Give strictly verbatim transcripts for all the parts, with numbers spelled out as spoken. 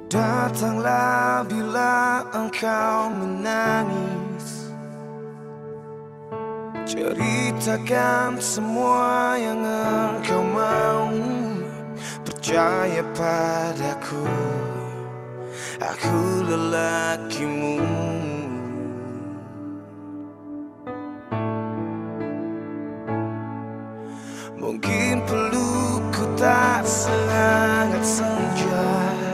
Datanglah bila engkau menangis, ceritakan semua yang engkau mau. Percaya padaku, aku lelakimu. Mungkin pelukku tak sehangat senja,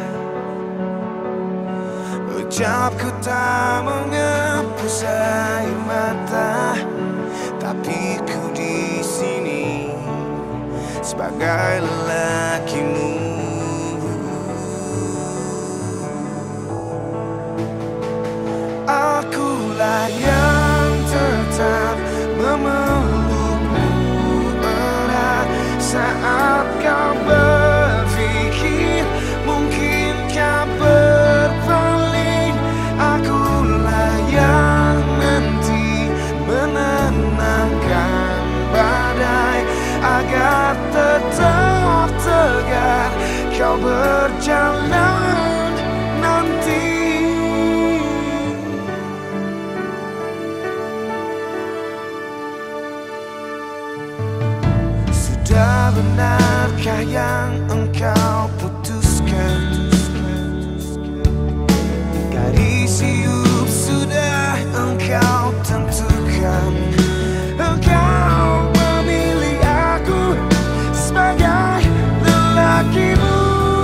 ucapku tak menghapus air mata, tapi ku di sini sebagai lelakimu. Akulah yang tetap memelukmu erat saat kau berpikir mungkin kau berpaling. Akulah yang nanti menenangkan badai agar tetap tegar kau berjalan nanti. Sudah benarkah yang engkau putuskan? Garis hidup sudah engkau tentukan. Engkau memilih aku sebagai lelakimu.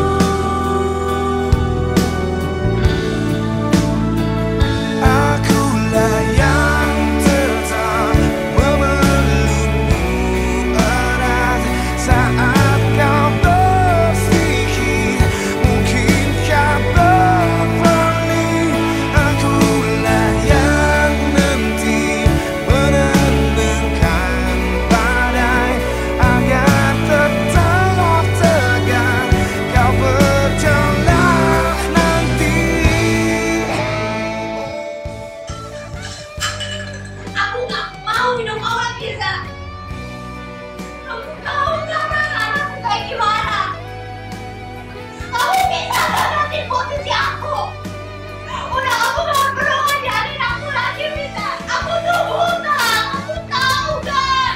Akulah yang tetap memelukmu erat saat kau berpikir mungkin kau berpaling. Akulah yang nanti menenangkan badai agar tetap tegar kau berjalan nanti. Aku gak mau minum obat, Firza. Kamu tahu gak perasaan aku kayak gimana? Kamu bisa gak nanti posisi aku? Udah kamu gak perlu ngajarin aku lagi, Firza. Aku tuh buta, kamu tahu kan?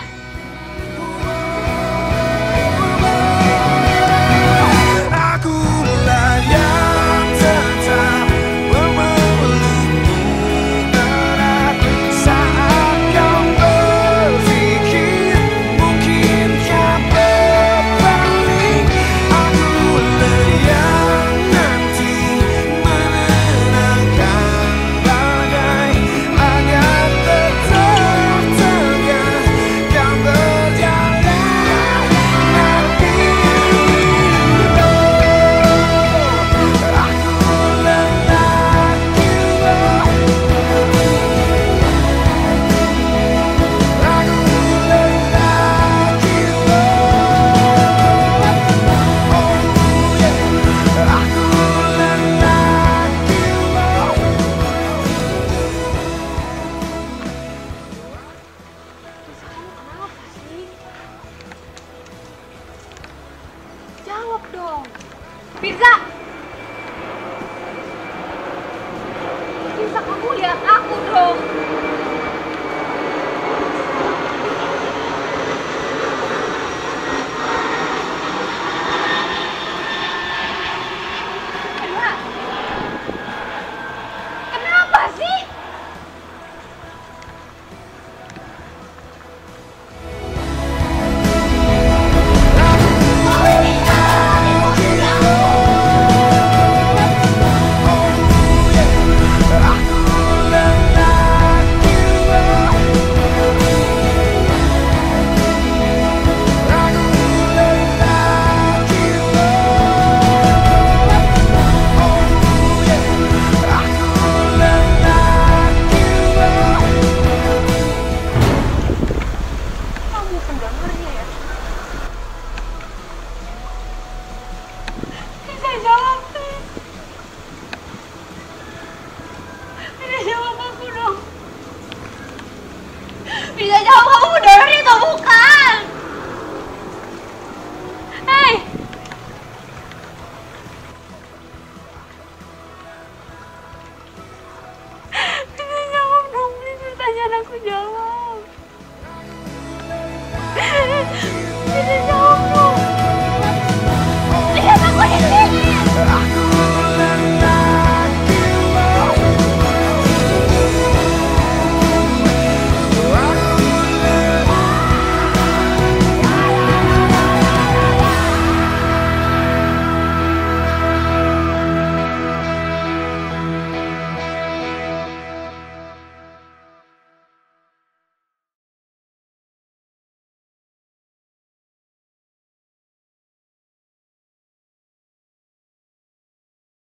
Akulah yang tetap memelukmu erat saat kau berpikir mungkin kau berpaling. Akulah yang nanti menenangkan badai agar tetap tegar kau berjalan nanti. Jawab dong, Firza. Firza, kamu lihat aku dong. Kenapa? Kenapa sih? Kamu pendengarnya ya? Bisa jawab.